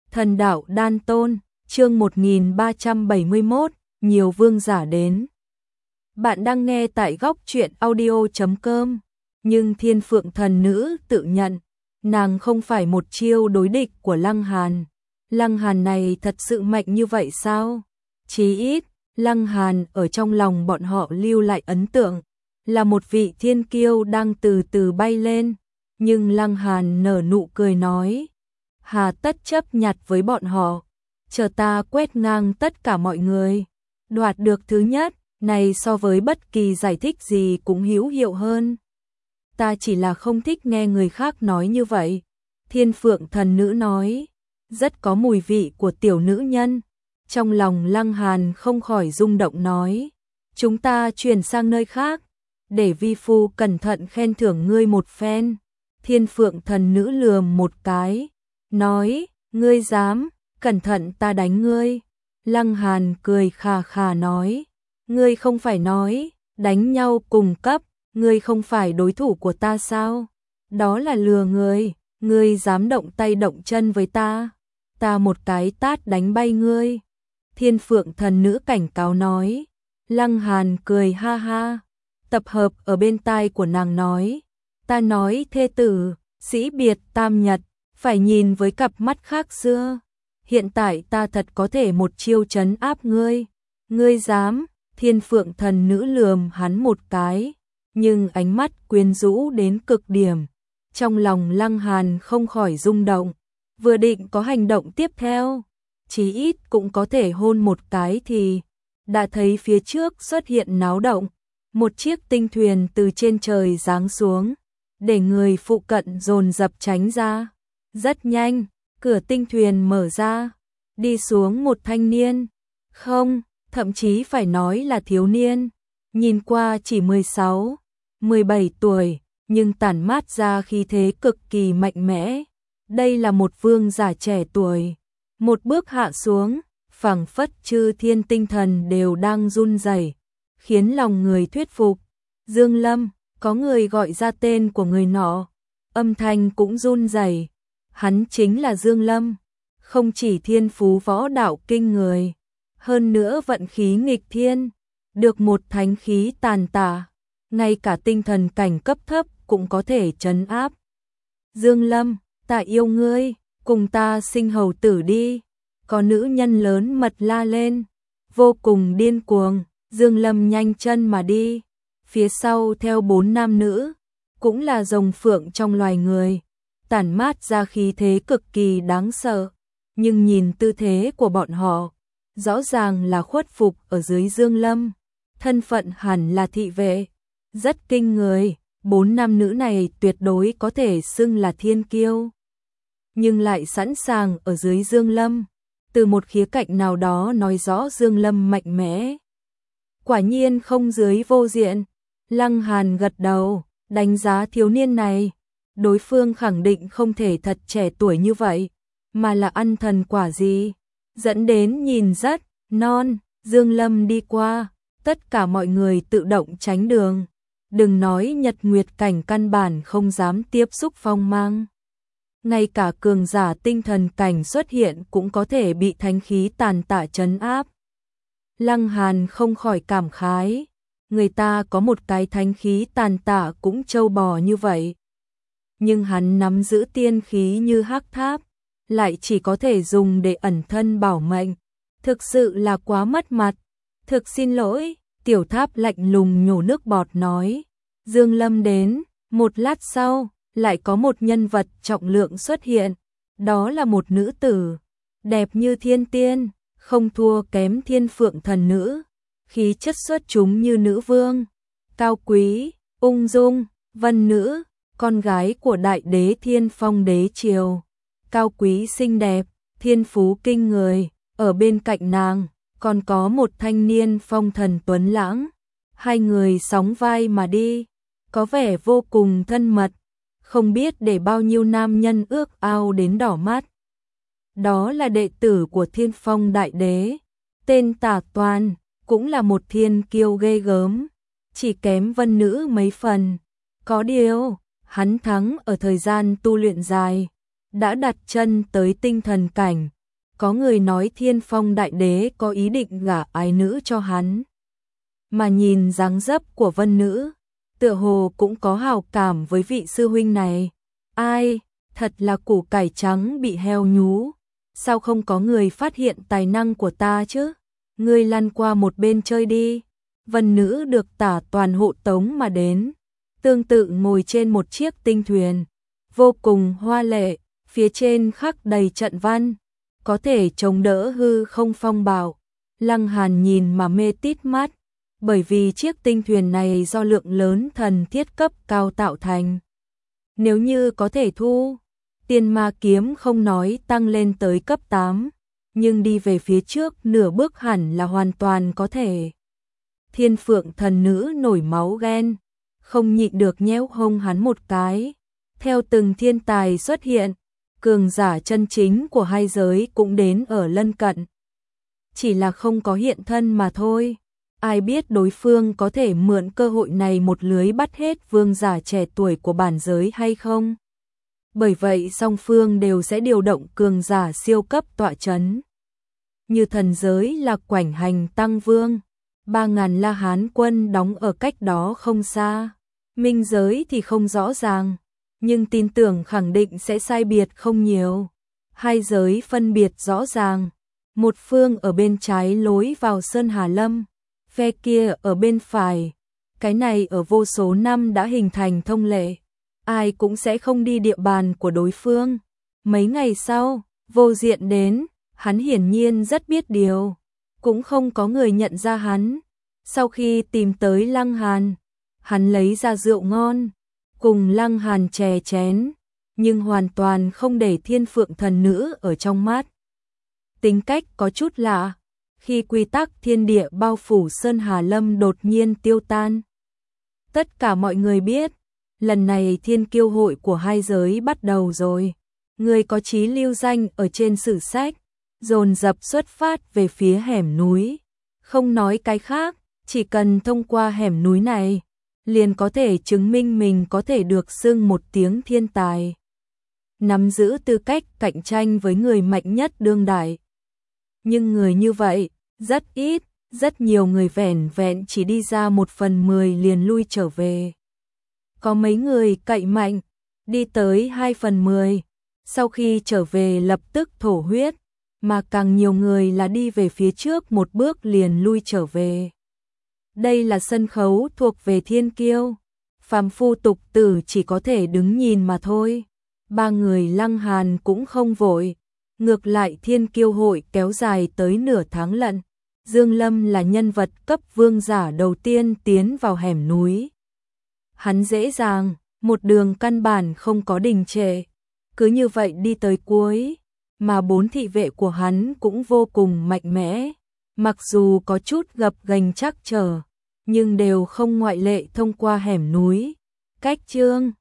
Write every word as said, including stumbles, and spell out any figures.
Thần đạo đan tôn, chương một nghìn ba trăm bảy mươi mốt, nhiều vương giả đến. Bạn đang nghe tại góc truyện audio chấm com, nhưng Thiên Phượng thần nữ tự nhận, nàng không phải một chiêu đối địch của Lăng Hàn. Lăng Hàn này thật sự mạnh như vậy sao? Chí ít, Lăng Hàn ở trong lòng bọn họ lưu lại ấn tượng, là một vị thiên kiêu đang từ từ bay lên. Nhưng Lăng Hàn nở nụ cười nói, hà tất chấp nhặt với bọn họ, chờ ta quét ngang tất cả mọi người, đoạt được thứ nhất, này so với bất kỳ giải thích gì cũng hữu hiệu hơn. Ta chỉ là không thích nghe người khác nói như vậy. Thiên Phượng thần nữ nói, rất có mùi vị của tiểu nữ nhân. Trong lòng Lăng Hàn không khỏi rung động nói, chúng ta chuyển sang nơi khác, để vi phu cẩn thận khen thưởng ngươi một phen. Thiên Phượng thần nữ lườm một cái, nói, ngươi dám, cẩn thận ta đánh ngươi. Lăng Hàn cười khà khà nói, ngươi không phải nói, đánh nhau cùng cấp, ngươi không phải đối thủ của ta sao? Đó là lừa ngươi, ngươi dám động tay động chân với ta, ta một cái tát đánh bay ngươi. Thiên Phượng thần nữ cảnh cáo nói. Lăng Hàn cười ha ha, tập hợp ở bên tai của nàng nói, ta nói thê tử, sĩ biệt tam nhật, phải nhìn với cặp mắt khác xưa. Hiện tại ta thật có thể một chiêu trấn áp ngươi. Ngươi dám? Thiên Phượng thần nữ lườm hắn một cái, nhưng ánh mắt quyến rũ đến cực điểm. Trong lòng Lăng Hàn không khỏi rung động, vừa định có hành động tiếp theo, chí ít cũng có thể hôn một cái thì đã thấy phía trước xuất hiện náo động, một chiếc tinh thuyền từ trên trời giáng xuống, để người phụ cận dồn dập tránh ra. Rất nhanh, cửa tinh thuyền mở ra, đi xuống một thanh niên, không, thậm chí phải nói là thiếu niên, nhìn qua chỉ mười sáu, mười bảy tuổi, nhưng tản mát ra khí thế cực kỳ mạnh mẽ. Đây là một vương giả trẻ tuổi, một bước hạ xuống, phảng phất chư thiên tinh thần đều đang run rẩy, khiến lòng người thuyết phục. Dương Lâm, có người gọi ra tên của người nọ, âm thanh cũng run rẩy. Hắn chính là Dương Lâm, không chỉ thiên phú võ đạo kinh người, hơn nữa vận khí nghịch thiên, được một thánh khí tàn tạ, ngay cả tinh thần cảnh cấp thấp cũng có thể trấn áp. Dương Lâm, ta yêu ngươi, cùng ta sinh hầu tử đi. Có nữ nhân lớn mật la lên, vô cùng điên cuồng. Dương Lâm nhanh chân mà đi, phía sau theo bốn nam nữ, cũng là rồng phượng trong loài người, tản mát ra khí thế cực kỳ đáng sợ. Nhưng nhìn tư thế của bọn họ, rõ ràng là khuất phục ở dưới Dương Lâm, thân phận hẳn là thị vệ, rất kinh người. Bốn nam nữ này tuyệt đối có thể xưng là thiên kiêu, nhưng lại sẵn sàng ở dưới Dương Lâm. Từ một khía cạnh nào đó nói rõ Dương Lâm mạnh mẽ, quả nhiên không dưới vô diện. Lăng Hàn gật đầu, đánh giá thiếu niên này, đối phương khẳng định không thể thật trẻ tuổi như vậy, mà là ăn thần quả gì, dẫn đến nhìn rất non. Dương Lâm đi qua, tất cả mọi người tự động tránh đường, đừng nói nhật nguyệt cảnh căn bản không dám tiếp xúc phong mang. Ngay cả cường giả tinh thần cảnh xuất hiện cũng có thể bị thánh khí tàn tạ trấn áp. Lăng Hàn không khỏi cảm khái, người ta có một cái thánh khí tàn tạ cũng trâu bò như vậy, nhưng hắn nắm giữ tiên khí như hắc tháp, lại chỉ có thể dùng để ẩn thân bảo mệnh, thực sự là quá mất mặt. Thực xin lỗi, tiểu tháp lạnh lùng nhổ nước bọt nói. Dương Lâm đến, một lát sau, lại có một nhân vật trọng lượng xuất hiện, đó là một nữ tử, đẹp như thiên tiên, không thua kém Thiên Phượng thần nữ, khí chất xuất chúng như nữ vương, cao quý, ung dung, vân nữ, con gái của đại đế Thiên Phong đế triều, cao quý xinh đẹp, thiên phú kinh người. Ở bên cạnh nàng, còn có một thanh niên phong thần tuấn lãng, hai người sóng vai mà đi, có vẻ vô cùng thân mật, không biết để bao nhiêu nam nhân ước ao đến đỏ mắt. Đó là đệ tử của Thiên Phong đại đế, tên Tả Toàn, cũng là một thiên kiêu ghê gớm, chỉ kém vân nữ mấy phần. Có điều, hắn thắng ở thời gian tu luyện dài, đã đặt chân tới tinh thần cảnh, Có người nói Thiên Phong Đại Đế có ý định gả ái nữ cho hắn. Mà nhìn dáng dấp của Vân Nữ, tựa hồ cũng có hảo cảm với vị sư huynh này. Ai, thật là củ cải trắng bị heo nhú. Sao không có người phát hiện tài năng của ta chứ? Ngươi lăn qua một bên chơi đi. Vân Nữ được Tả Toàn hộ tống mà đến, tương tự ngồi trên một chiếc tinh thuyền, vô cùng hoa lệ, phía trên khắc đầy trận văn, có thể chống đỡ hư không phong bạo. Lăng Hàn nhìn mà mê tít mắt, bởi vì chiếc tinh thuyền này do lượng lớn thần thiết cấp cao tạo thành. Nếu như có thể thu Tiên Ma kiếm không nói tăng lên tới cấp tám, nhưng đi về phía trước nửa bước hẳn là hoàn toàn có thể. Thiên Phượng Thần Nữ nổi máu ghen, không nhịn được nhéo hông hắn một cái. Theo từng thiên tài xuất hiện, cường giả chân chính của hai giới cũng đến ở lân cận. Chỉ là không có hiện thân mà thôi. Ai biết đối phương có thể mượn cơ hội này một lưới bắt hết vương giả trẻ tuổi của bản giới hay không? Bởi vậy song phương đều sẽ điều động cường giả siêu cấp tọa chấn. Như thần giới là Quảnh Hành Tăng Vương, ba ngàn La Hán quân đóng ở cách đó không xa. Minh giới thì không rõ ràng, nhưng tin tưởng khẳng định sẽ sai biệt không nhiều. Hai giới phân biệt rõ ràng, một phương ở bên trái lối vào Sơn Hà Lâm, phe kia ở bên phải. Cái này ở vô số năm đã hình thành thông lệ, ai cũng sẽ không đi địa bàn của đối phương. Mấy ngày sau, Vô Diện đến, hắn hiển nhiên rất biết điều, cũng không có người nhận ra hắn. Sau khi tìm tới Lăng Hàn, hắn lấy ra rượu ngon, cùng Lăng Hàn chè chén, nhưng hoàn toàn không để Thiên Phượng Thần Nữ ở trong mắt. Tính cách có chút lạ, khi quy tắc thiên địa bao phủ Sơn Hà Lâm đột nhiên tiêu tan. Tất cả mọi người biết, lần này thiên kiêu hội của hai giới bắt đầu rồi. Người có chí lưu danh ở trên sử sách, dồn dập xuất phát về phía hẻm núi. Không nói cái khác, chỉ cần thông qua hẻm núi này, liền có thể chứng minh mình có thể được xưng một tiếng thiên tài. Nắm giữ tư cách cạnh tranh với người mạnh nhất đương đại. Nhưng người như vậy, rất ít, rất nhiều người vẻn vẹn chỉ đi ra một phần mười liền lui trở về. Có mấy người cậy mạnh, đi tới hai phần mười, sau khi trở về lập tức thổ huyết, mà càng nhiều người là đi về phía trước một bước liền lui trở về. Đây là sân khấu thuộc về thiên kiêu, phàm phu tục tử chỉ có thể đứng nhìn mà thôi. Ba người Lăng Hàn cũng không vội, ngược lại thiên kiêu hội kéo dài tới nửa tháng lận. Dương Lâm là nhân vật cấp vương giả đầu tiên tiến vào hẻm núi. Hắn dễ dàng, một đường căn bản không có đình trệ, cứ như vậy đi tới cuối, mà bốn thị vệ của hắn cũng vô cùng mạnh mẽ, mặc dù có chút gập ghềnh trắc trở, nhưng đều không ngoại lệ thông qua hẻm núi. Cách chương